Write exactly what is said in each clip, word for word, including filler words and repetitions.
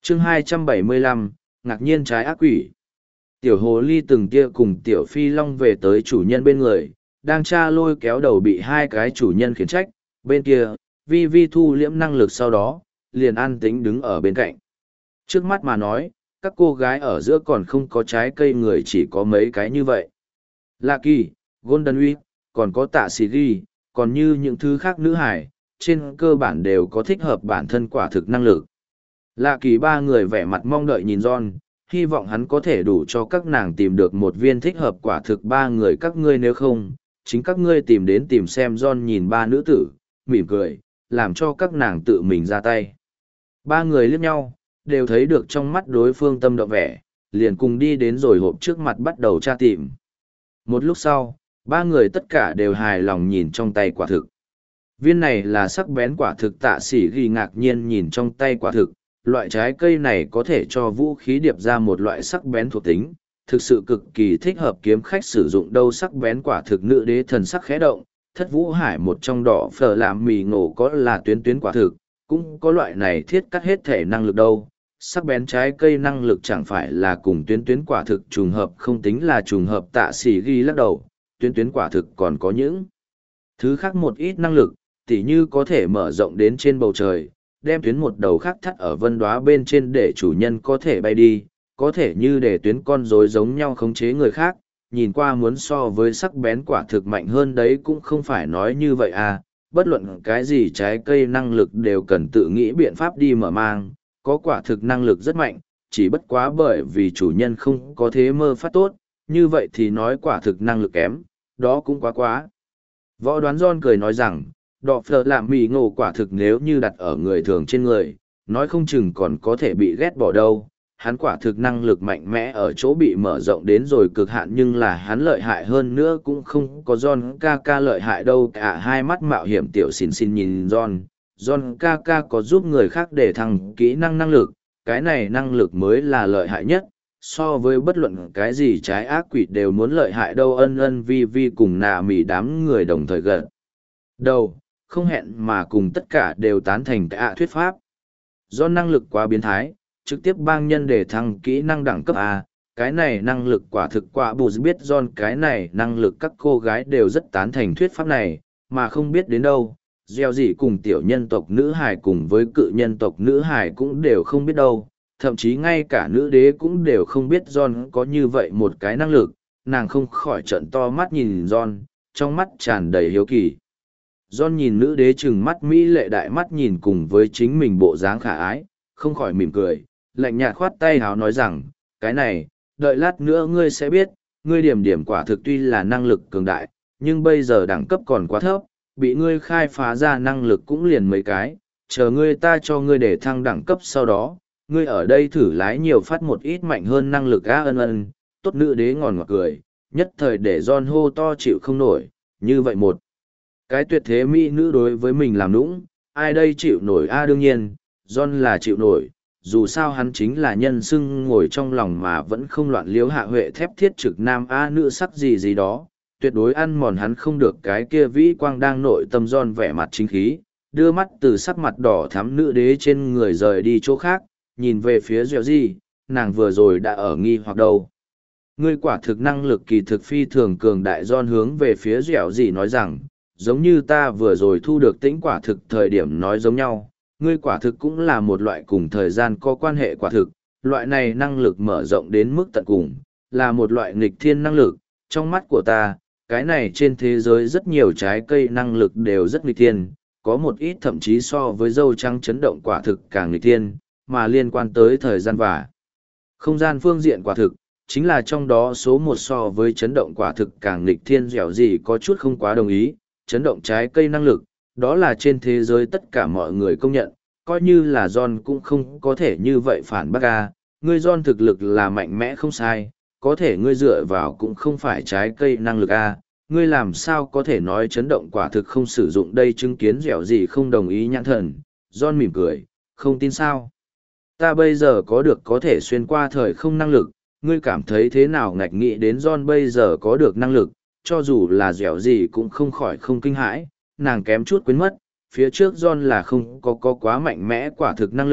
chương hai trăm bảy mươi lăm, ngạc nhiên trái ác quỷ. Tiểu hồ ly từng tia cùng tiểu phi long về tới chủ nhân bên người, đang tra lôi kéo đầu bị hai cái chủ nhân khiển trách, bên kia, vi vi thu liễm năng lực sau đó, liền an tĩnh đứng ở bên cạnh. Trước mắt mà nói, các cô gái ở giữa còn không có trái cây người chỉ có mấy cái như vậy. Lucky, Golden Week, còn có tạ sĩ ghi, còn như những thứ khác nữ hải, trên cơ bản đều có thích hợp bản thân quả thực năng lực. Lucky ba người vẻ mặt mong đợi nhìn John, hy vọng hắn có thể đủ cho các nàng tìm được một viên thích hợp quả thực ba người các ngươi, nếu không, chính các ngươi tìm đến tìm xem. John nhìn ba nữ tử, mỉm cười, làm cho các nàng tự mình ra tay. Ba người liếc nhau, đều thấy được trong mắt đối phương tâm động vẻ, liền cùng đi đến rồi hộp trước mặt bắt đầu tra tìm. Một lúc sau, ba người tất cả đều hài lòng nhìn trong tay quả thực. Viên này là sắc bén quả thực. Tạ sĩ ghi ngạc nhiên nhìn trong tay quả thực, loại trái cây này có thể cho vũ khí điệp ra một loại sắc bén thuộc tính, thực sự cực kỳ thích hợp kiếm khách sử dụng. Đâu sắc bén quả thực. Nữ đế thần sắc khẽ động, thất vũ hải một trong đỏ phở làm mì ngộ có là tuyến tuyến quả thực, cũng có loại này thiết cắt hết thể năng lực đâu. Sắc bén trái cây năng lực chẳng phải là cùng tuyến tuyến quả thực trùng hợp, không tính là trùng hợp. Tạ sĩ ghi lắc đầu, tuyến tuyến quả thực còn có những thứ khác một ít năng lực, tỉ như có thể mở rộng đến trên bầu trời, đem tuyến một đầu khác thắt ở vân đoá bên trên để chủ nhân có thể bay đi, có thể như để tuyến con rối giống nhau khống chế người khác. Nhìn qua muốn so với sắc bén quả thực mạnh hơn đấy cũng không phải nói như vậy à, bất luận cái gì trái cây năng lực đều cần tự nghĩ biện pháp đi mở mang, có quả thực năng lực rất mạnh, chỉ bất quá bởi vì chủ nhân không có thế mơ phát tốt, như vậy thì nói quả thực năng lực kém, đó cũng quá quá. Võ đoán John cười nói rằng, đọ phở làm mì ngộ quả thực nếu như đặt ở người thường trên người, nói không chừng còn có thể bị ghét bỏ đâu. Hắn quả thực năng lực mạnh mẽ ở chỗ bị mở rộng đến rồi cực hạn, nhưng là hắn lợi hại hơn nữa cũng không có John ca ca lợi hại đâu. Cả hai mắt mạo hiểm tiểu xìn xìn nhìn John, John ca ca có giúp người khác để thăng kỹ năng năng lực, cái này năng lực mới là lợi hại nhất, so với bất luận cái gì trái ác quỷ đều muốn lợi hại đâu. Ân ân vi vi cùng nà mỉ đám người đồng thời gật đầu, không hẹn mà cùng tất cả đều tán thành cả thuyết pháp. Do năng lực quá biến thái, trực tiếp bang nhân để thăng kỹ năng đẳng cấp A, cái này năng lực quả thực quả bù biết John cái này năng lực các cô gái đều rất tán thành thuyết pháp này, mà không biết đến đâu. Gieo gì cùng tiểu nhân tộc nữ hải cùng với cự nhân tộc nữ hải cũng đều không biết đâu, thậm chí ngay cả nữ đế cũng đều không biết John có như vậy một cái năng lực. Nàng không khỏi trợn to mắt nhìn John, trong mắt tràn đầy hiếu kỳ. John nhìn nữ đế trừng mắt mỹ lệ đại mắt nhìn cùng với chính mình bộ dáng khả ái, không khỏi mỉm cười, lạnh nhạt khoát tay háo nói rằng, cái này, đợi lát nữa ngươi sẽ biết, ngươi điểm điểm quả thực tuy là năng lực cường đại, nhưng bây giờ đẳng cấp còn quá thấp, bị ngươi khai phá ra năng lực cũng liền mấy cái, chờ ngươi ta cho ngươi để thăng đẳng cấp sau đó, ngươi ở đây thử lái nhiều phát một ít mạnh hơn năng lực á. Ân ân, tốt. Nữ đế ngòn ngọt cười, nhất thời để John hô to chịu không nổi, như vậy một cái tuyệt thế mỹ nữ đối với mình làm nũng, ai đây chịu nổi a? Đương nhiên, John là chịu nổi, dù sao hắn chính là nhân xưng ngồi trong lòng mà vẫn không loạn liếu hạ huệ thép thiết trực nam a nữ sắc gì gì đó, tuyệt đối ăn mòn hắn không được. Cái kia vĩ quang đang nội tâm John vẻ mặt chính khí, đưa mắt từ sắc mặt đỏ thắm nữ đế trên người rời đi chỗ khác, nhìn về phía Dẻo gì, nàng vừa rồi đã ở nghi hoặc đâu. Ngươi quả thực năng lực kỳ thực phi thường cường đại. John hướng về phía Dẻo gì nói rằng, giống như ta vừa rồi thu được tĩnh quả thực thời điểm nói giống nhau, ngươi quả thực cũng là một loại cùng thời gian có quan hệ quả thực, loại này năng lực mở rộng đến mức tận cùng, là một loại nghịch thiên năng lực. Trong mắt của ta, cái này trên thế giới rất nhiều trái cây năng lực đều rất nghịch thiên, có một ít thậm chí so với dâu trắng chấn động quả thực càng nghịch thiên, mà liên quan tới thời gian và không gian phương diện quả thực, chính là trong đó số một so với chấn động quả thực càng nghịch thiên. Dẻo gì có chút không quá đồng ý, chấn động trái cây năng lực, đó là trên thế giới tất cả mọi người công nhận, coi như là John cũng không có thể như vậy phản bác a. Ngươi John thực lực là mạnh mẽ không sai, có thể ngươi dựa vào cũng không phải trái cây năng lực a, ngươi làm sao có thể nói chấn động quả thực không sử dụng đây? Chứng kiến Dẻo gì không đồng ý nhãn thần, John mỉm cười, không tin sao? Ta bây giờ có được có thể xuyên qua thời không năng lực, ngươi cảm thấy thế nào? Ngạch nghĩ đến John bây giờ có được năng lực, cho dù là Dẻo gì cũng không khỏi không kinh hãi, nàng kém chút quên mất, phía trước John là không có, có quá mạnh mẽ quả thực năng lực,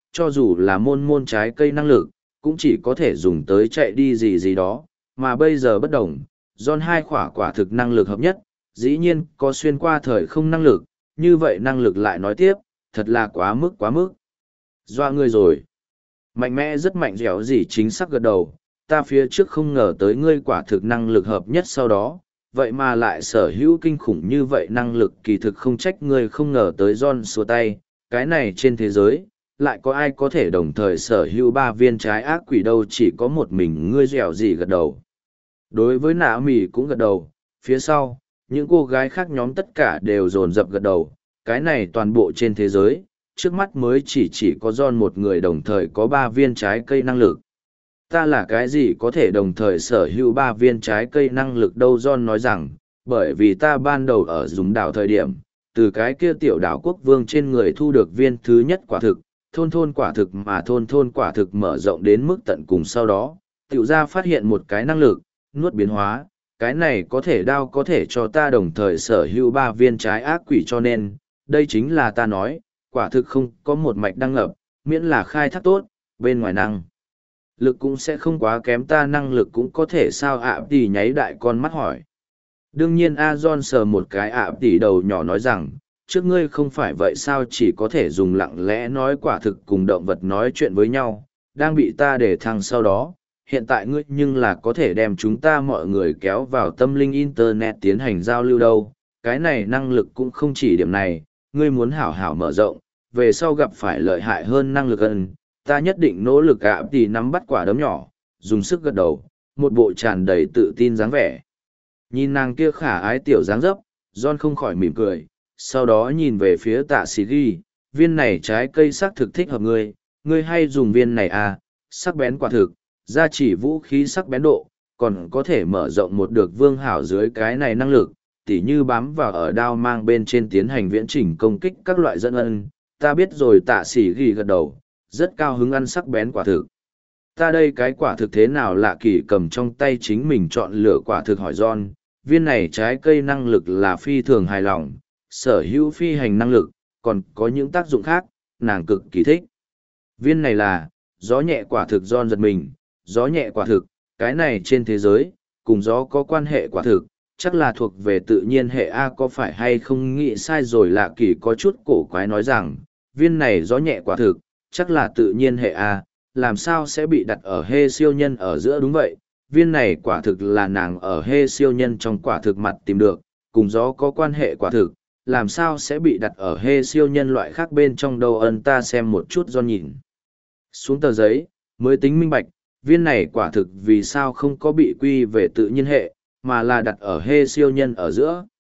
cho dù là môn môn trái cây năng lực, cũng chỉ có thể dùng tới chạy đi gì gì đó, mà bây giờ bất đồng, John hai khỏa quả thực năng lực hợp nhất, dĩ nhiên có xuyên qua thời không năng lực, như vậy năng lực lại nói tiếp, thật là quá mức quá mức. Doa ngươi rồi. Mạnh mẽ rất mạnh dẻo gì chính xác gật đầu, ta phía trước không ngờ tới ngươi quả thực năng lực hợp nhất sau đó, vậy mà lại sở hữu kinh khủng như vậy năng lực kỳ thực không trách ngươi không ngờ tới John xua tay, cái này trên thế giới, lại có ai có thể đồng thời sở hữu ba viên trái ác quỷ đâu, chỉ có một mình ngươi dẻo gì gật đầu. Đối với nạ mì cũng gật đầu, phía sau, những cô gái khác nhóm tất cả đều dồn dập gật đầu, cái này toàn bộ trên thế giới, trước mắt mới chỉ chỉ có John một người đồng thời có ba viên trái cây năng lực. Ta là cái gì có thể đồng thời sở hữu ba viên trái cây năng lực đâu, John nói rằng, bởi vì ta ban đầu ở dùng đảo thời điểm, từ cái kia tiểu đảo quốc vương trên người thu được viên thứ nhất quả thực, thôn thôn quả thực mà thôn thôn quả thực mở rộng đến mức tận cùng sau đó, tiểu ra phát hiện một cái năng lực, nuốt biến hóa, cái này có thể đao có thể cho ta đồng thời sở hữu ba viên trái ác quỷ, cho nên, đây chính là ta nói, quả thực không có một mạch đăng ngập, miễn là khai thác tốt, bên ngoài năng lực cũng sẽ không quá kém, ta năng lực cũng có thể sao ạ tỷ nháy đại con mắt hỏi. Đương nhiên A John sờ một cái ạ tỷ đầu nhỏ nói rằng, trước ngươi không phải vậy sao chỉ có thể dùng lặng lẽ nói quả thực cùng động vật nói chuyện với nhau, đang bị ta để thăng sau đó, hiện tại ngươi nhưng là có thể đem chúng ta mọi người kéo vào tâm linh internet tiến hành giao lưu đâu, cái này năng lực cũng không chỉ điểm này, ngươi muốn hảo hảo mở rộng, về sau gặp phải lợi hại hơn năng lực ân, ta nhất định nỗ lực ạ tỷ nắm bắt quả đấm nhỏ, dùng sức gật đầu, một bộ tràn đầy tự tin dáng vẻ. Nhìn nàng kia khả ái tiểu dáng dấp, John không khỏi mỉm cười, sau đó nhìn về phía tạ sĩ ghi, viên này trái cây sắc thực thích hợp ngươi, ngươi hay dùng viên này à, sắc bén quả thực, gia chỉ vũ khí sắc bén độ, còn có thể mở rộng một được vương hảo dưới cái này năng lực, tỉ như bám vào ở đao mang bên trên tiến hành viễn chỉnh công kích các loại dẫn ân, ta biết rồi, tạ sĩ ghi gật đầu, rất cao hứng ăn sắc bén quả thực. Ta đây cái quả thực thế nào lạ kỳ cầm trong tay chính mình chọn lựa quả thực hỏi John, viên này trái cây năng lực là phi thường hài lòng, sở hữu phi hành năng lực, còn có những tác dụng khác, nàng cực kỳ thích. Viên này là, gió nhẹ quả thực, John giật mình, gió nhẹ quả thực, cái này trên thế giới, cùng gió có quan hệ quả thực, chắc là thuộc về tự nhiên hệ A, có phải hay không nghĩ sai rồi, lạ kỳ có chút cổ quái nói rằng, viên này gió nhẹ quả thực, chắc là tự nhiên hệ A, làm sao sẽ bị đặt ở hê siêu nhân ở giữa, đúng vậy, viên này quả thực là nàng ở hê siêu nhân trong quả thực mặt tìm được, cùng gió có quan hệ quả thực, làm sao sẽ bị đặt ở hê siêu nhân loại khác bên trong đâu, ân, ta xem một chút do nhìn xuống tờ giấy, mới tính minh bạch, viên này quả thực vì sao không có bị quy về tự nhiên hệ, mà là đặt ở hê siêu nhân ở giữa.